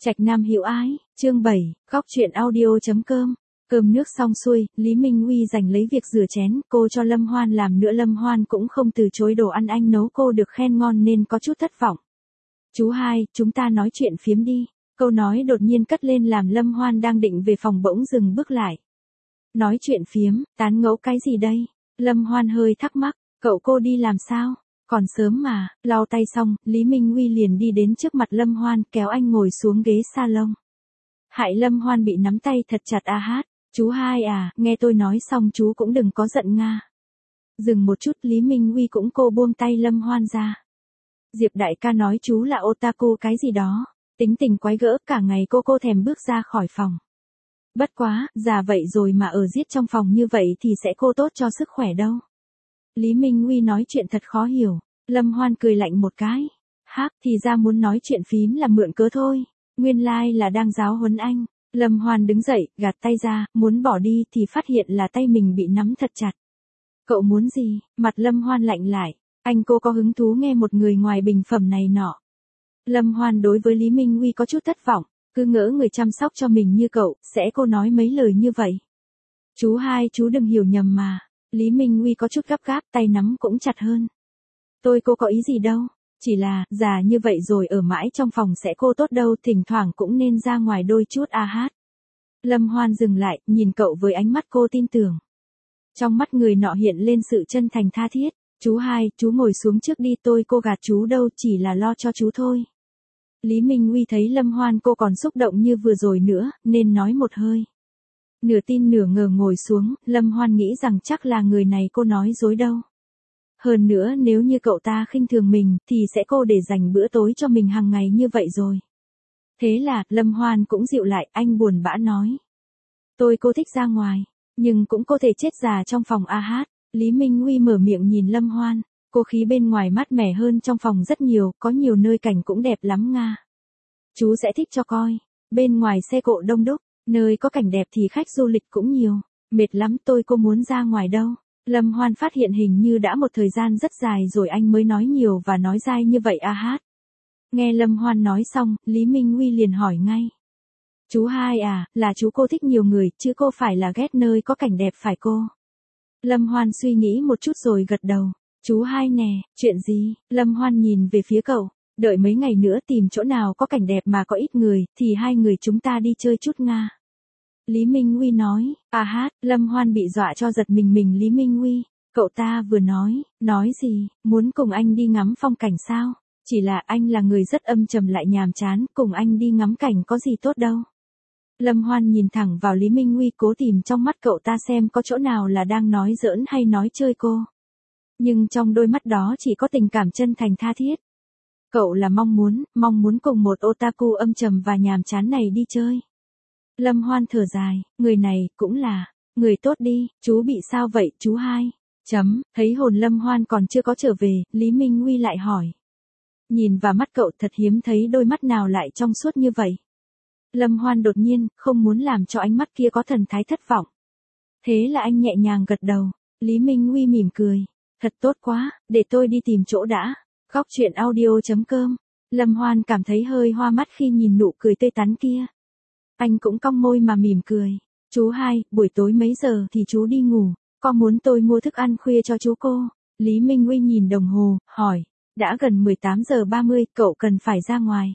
Trạch Nam Hữu Ái, chương 7, góc truyện audio.com. Cơm nước xong xuôi, Lý Minh Huy giành lấy việc rửa chén, cô cho Lâm Hoan làm nữa. Lâm Hoan cũng không từ chối đồ ăn anh nấu, cô được khen ngon nên có chút thất vọng. Chú hai, chúng ta nói chuyện phiếm đi. Câu nói đột nhiên cất lên làm Lâm Hoan đang định về phòng bỗng dừng bước lại. Nói chuyện phiếm, tán ngẫu cái gì đây? Lâm Hoan hơi thắc mắc, cậu cô đi làm sao? Còn sớm mà. Lau tay xong, Lý Minh Huy liền đi đến trước mặt Lâm Hoan, kéo anh ngồi xuống ghế salon. Hại Lâm Hoan bị nắm tay thật chặt. Hát, chú hai à, nghe tôi nói xong chú cũng đừng có giận nga. Dừng một chút, Lý Minh Huy cũng cô buông tay Lâm Hoan ra. Diệp đại ca nói chú là otaku cái gì đó, tính tình quái gỡ, cả ngày cô thèm bước ra khỏi phòng. Bất quá, già vậy rồi mà ở giết trong phòng như vậy thì sẽ cô tốt cho sức khỏe đâu. Lý Minh Huy nói chuyện thật khó hiểu. Lâm Hoan cười lạnh một cái. Hắc, thì ra muốn nói chuyện phím là mượn cớ thôi. Nguyên lai là đang giáo huấn anh. Lâm Hoan đứng dậy, gạt tay ra, muốn bỏ đi thì phát hiện là tay mình bị nắm thật chặt. Cậu muốn gì? Mặt Lâm Hoan lạnh lại. Anh cô có hứng thú nghe một người ngoài bình phẩm này nọ. Lâm Hoan đối với Lý Minh Huy có chút thất vọng. Cứ ngỡ người chăm sóc cho mình như cậu, sẽ cô nói mấy lời như vậy. Chú hai, chú đừng hiểu nhầm mà. Lý Minh Huy có chút gấp gáp, tay nắm cũng chặt hơn. Cô có ý gì đâu, chỉ là, già như vậy rồi ở mãi trong phòng sẽ cô tốt đâu, thỉnh thoảng cũng nên ra ngoài đôi chút. Hát. Lâm Hoan dừng lại, nhìn cậu với ánh mắt cô tin tưởng. Trong mắt người nọ hiện lên sự chân thành tha thiết. Chú hai, chú ngồi xuống trước đi, cô gạt chú đâu, chỉ là lo cho chú thôi. Lý Minh Huy thấy Lâm Hoan cô còn xúc động như vừa rồi nữa, nên nói một hơi. Nửa tin nửa ngờ ngồi xuống, Lâm Hoan nghĩ rằng chắc là người này cô nói dối đâu. Hơn nữa nếu như cậu ta khinh thường mình, thì sẽ cô để dành bữa tối cho mình hàng ngày như vậy rồi. Thế là, Lâm Hoan cũng dịu lại, anh buồn bã nói. Cô thích ra ngoài, nhưng cũng có thể chết già trong phòng. Hát. Lý Minh Huy mở miệng nhìn Lâm Hoan, cô khí bên ngoài mát mẻ hơn trong phòng rất nhiều, có nhiều nơi cảnh cũng đẹp lắm nga. Chú sẽ thích cho coi, bên ngoài xe cộ đông đúc, nơi có cảnh đẹp thì khách du lịch cũng nhiều, mệt lắm cô muốn ra ngoài đâu. Lâm Hoan phát hiện hình như đã một thời gian rất dài rồi anh mới nói nhiều và nói dai như vậy. Hát. Nghe Lâm Hoan nói xong, Lý Minh Huy liền hỏi ngay. Chú hai à, là chú cô thích nhiều người, chứ cô phải là ghét nơi có cảnh đẹp phải cô? Lâm Hoan suy nghĩ một chút rồi gật đầu. Chú hai nè, chuyện gì? Lâm Hoan nhìn về phía cậu. Đợi mấy ngày nữa tìm chỗ nào có cảnh đẹp mà có ít người, thì hai người chúng ta đi chơi chút nga. Lý Minh Huy nói. Hát, Lâm Hoan bị dọa cho giật mình. Lý Minh Huy, cậu ta vừa nói gì, muốn cùng anh đi ngắm phong cảnh sao? Chỉ là anh là người rất âm trầm lại nhàm chán, cùng anh đi ngắm cảnh có gì tốt đâu. Lâm Hoan nhìn thẳng vào Lý Minh Huy, cố tìm trong mắt cậu ta xem có chỗ nào là đang nói giỡn hay nói chơi cô. Nhưng trong đôi mắt đó chỉ có tình cảm chân thành tha thiết. Cậu là mong muốn cùng một otaku âm trầm và nhàm chán này đi chơi. Lâm Hoan thở dài, người này cũng là người tốt đi. Chú bị sao vậy chú hai? Thấy hồn Lâm Hoan còn chưa có trở về, Lý Minh Huy lại hỏi. Nhìn vào mắt cậu thật hiếm thấy đôi mắt nào lại trong suốt như vậy. Lâm Hoan đột nhiên, không muốn làm cho ánh mắt kia có thần thái thất vọng. Thế là anh nhẹ nhàng gật đầu. Lý Minh Huy mỉm cười. Thật tốt quá, để tôi đi tìm chỗ đã. Góc truyện audio.com. Lâm Hoan cảm thấy hơi hoa mắt khi nhìn nụ cười tươi tắn kia. Anh cũng cong môi mà mỉm cười. Chú hai, buổi tối mấy giờ thì chú đi ngủ, có muốn tôi mua thức ăn khuya cho chú cô? Lý Minh Huy nhìn đồng hồ, hỏi. Đã gần 18:30, cậu cần phải ra ngoài.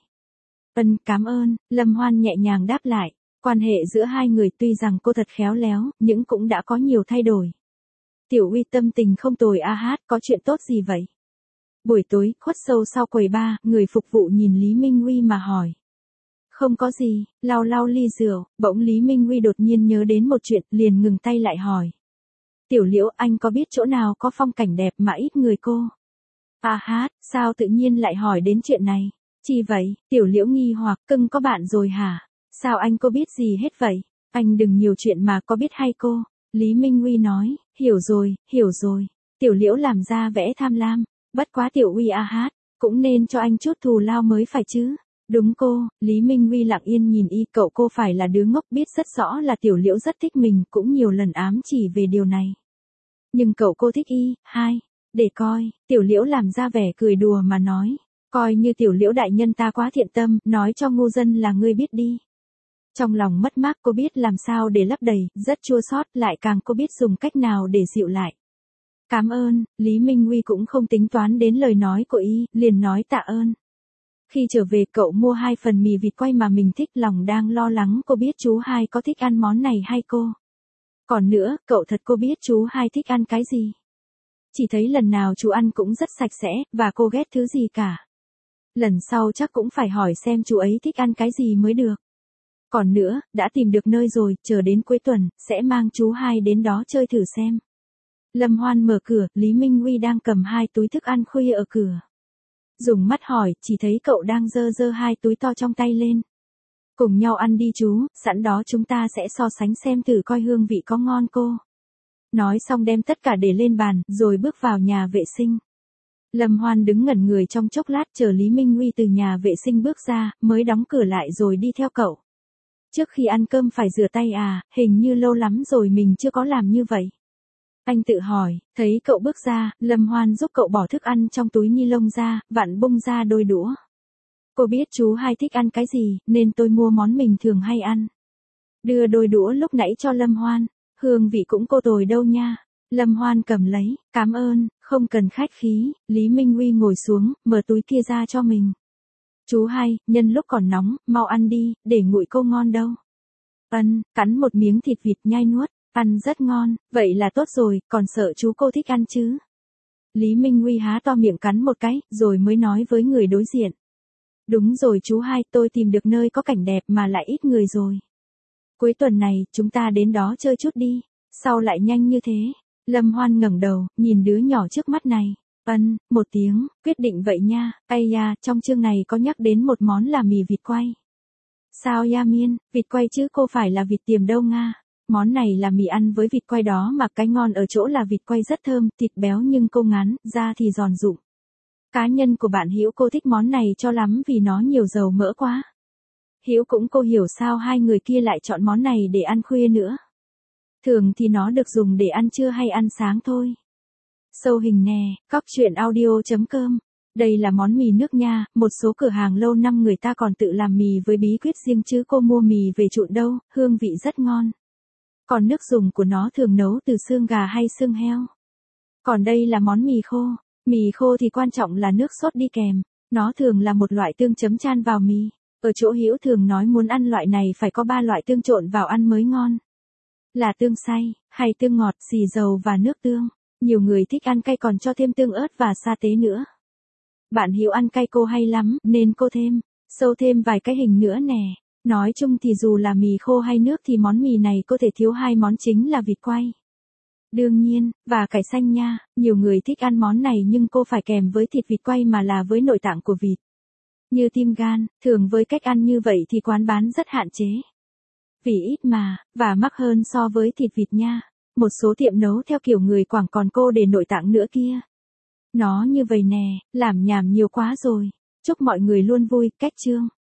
Cảm ơn, Lâm Hoan nhẹ nhàng đáp lại. Quan hệ giữa hai người tuy rằng cô thật khéo léo, nhưng cũng đã có nhiều thay đổi. Tiểu Huy tâm tình không tồi. Hát, có chuyện tốt gì vậy? Buổi tối, khuất sâu sau quầy bar, người phục vụ nhìn Lý Minh Huy mà hỏi. Không có gì, lau ly rượu, bỗng Lý Minh Huy đột nhiên nhớ đến một chuyện, liền ngừng tay lại hỏi. Tiểu Liễu, anh có biết chỗ nào có phong cảnh đẹp mà ít người cô? Hát, sao tự nhiên lại hỏi đến chuyện này? Chi vậy? Tiểu Liễu nghi hoặc, cưng có bạn rồi hả? Sao anh có biết gì hết vậy? Anh đừng nhiều chuyện mà có biết hay cô? Lý Minh Huy nói, hiểu rồi. Tiểu Liễu làm ra vẻ tham lam, bất quá Tiểu Huy. Hát, cũng nên cho anh chút thù lao mới phải chứ? Đúng cô. Lý Minh Huy lặng yên nhìn cậu cô phải là đứa ngốc, biết rất rõ là Tiểu Liễu rất thích mình, cũng nhiều lần ám chỉ về điều này. Nhưng cậu cô thích hai. Để coi, Tiểu Liễu làm ra vẻ cười đùa mà nói. Coi như Tiểu Liễu đại nhân ta quá thiện tâm, nói cho ngu dân là ngươi biết đi. Trong lòng mất mát cô biết làm sao để lấp đầy, rất chua xót, lại càng cô biết dùng cách nào để dịu lại. Cảm ơn, Lý Minh Huy cũng không tính toán đến lời nói của y, liền nói tạ ơn. Khi trở về cậu mua 2 phần mì vịt quay mà mình thích, lòng đang lo lắng cô biết chú hai có thích ăn món này hay cô. Còn nữa, cậu thật cô biết chú hai thích ăn cái gì. Chỉ thấy lần nào chú ăn cũng rất sạch sẽ, và cô ghét thứ gì cả. Lần sau chắc cũng phải hỏi xem chú ấy thích ăn cái gì mới được. Còn nữa, đã tìm được nơi rồi, chờ đến cuối tuần, sẽ mang chú hai đến đó chơi thử xem. Lâm Hoan mở cửa, Lý Minh Huy đang cầm 2 túi thức ăn khuya ở cửa. Dùng mắt hỏi, chỉ thấy cậu đang giơ 2 túi to trong tay lên. Cùng nhau ăn đi chú, sẵn đó chúng ta sẽ so sánh xem thử coi hương vị có ngon cô. Nói xong đem tất cả để lên bàn, rồi bước vào nhà vệ sinh. Lâm Hoan đứng ngẩn người trong chốc lát chờ Lý Minh Huy từ nhà vệ sinh bước ra, mới đóng cửa lại rồi đi theo cậu. Trước khi ăn cơm phải rửa tay à, hình như lâu lắm rồi mình chưa có làm như vậy. Anh tự hỏi, thấy cậu bước ra, Lâm Hoan giúp cậu bỏ thức ăn trong túi ni lông ra, vặn bung ra đôi đũa. Cô biết chú hai thích ăn cái gì, nên tôi mua món mình thường hay ăn. Đưa đôi đũa lúc nãy cho Lâm Hoan, hương vị cũng cô tồi đâu nha. Lâm Hoan cầm lấy, cảm ơn, không cần khách khí, Lý Minh Huy ngồi xuống, mở túi kia ra cho mình. Chú hai, nhân lúc còn nóng, mau ăn đi, để nguội cô ngon đâu. Cắn một miếng thịt vịt nhai nuốt, ăn rất ngon, vậy là tốt rồi, còn sợ chú cô thích ăn chứ. Lý Minh Huy há to miệng cắn một cái, rồi mới nói với người đối diện. Đúng rồi chú hai, tôi tìm được nơi có cảnh đẹp mà lại ít người rồi. Cuối tuần này, chúng ta đến đó chơi chút đi, sao lại nhanh như thế? Lâm Hoan ngẩng đầu, nhìn đứa nhỏ trước mắt này. Một tiếng, quyết định vậy nha. Ây da, trong chương này có nhắc đến một món là mì vịt quay. Sao ya miên, vịt quay chứ cô phải là vịt tiềm đâu nga. Món này là mì ăn với vịt quay đó mà cái ngon ở chỗ là vịt quay rất thơm, thịt béo nhưng cô ngắn, da thì giòn rụm. Cá nhân của bạn Hữu cô thích món này cho lắm vì nó nhiều dầu mỡ quá. Hữu cũng cô hiểu sao hai người kia lại chọn món này để ăn khuya nữa. Thường thì nó được dùng để ăn trưa hay ăn sáng thôi. Sâu hình nè, coctruyện.audio.com. Đây là món mì nước nha, một số cửa hàng lâu năm người ta còn tự làm mì với bí quyết riêng chứ cô mua mì về trộn đâu, hương vị rất ngon. Còn nước dùng của nó thường nấu từ xương gà hay xương heo. Còn đây là món mì khô. Mì khô thì quan trọng là nước sốt đi kèm. Nó thường là một loại tương chấm chan vào mì. Ở chỗ Hữu thường nói muốn ăn loại này phải có 3 loại tương trộn vào ăn mới ngon. Là tương xay, hay tương ngọt, xì dầu và nước tương. Nhiều người thích ăn cay còn cho thêm tương ớt và sa tế nữa. Bạn Hữu ăn cay cô hay lắm, nên cô sâu thêm vài cái hình nữa nè. Nói chung thì dù là mì khô hay nước thì món mì này có thể thiếu 2 món chính là vịt quay. Đương nhiên, và cải xanh nha, nhiều người thích ăn món này nhưng cô phải kèm với thịt vịt quay mà là với nội tạng của vịt. Như tim gan, thường với cách ăn như vậy thì quán bán rất hạn chế. Vì ít mà, và mắc hơn so với thịt vịt nha. Một số tiệm nấu theo kiểu người Quảng còn cô để nội tạng nữa kia. Nó như vậy nè, làm nhảm nhiều quá rồi. Chúc mọi người luôn vui, cách chương.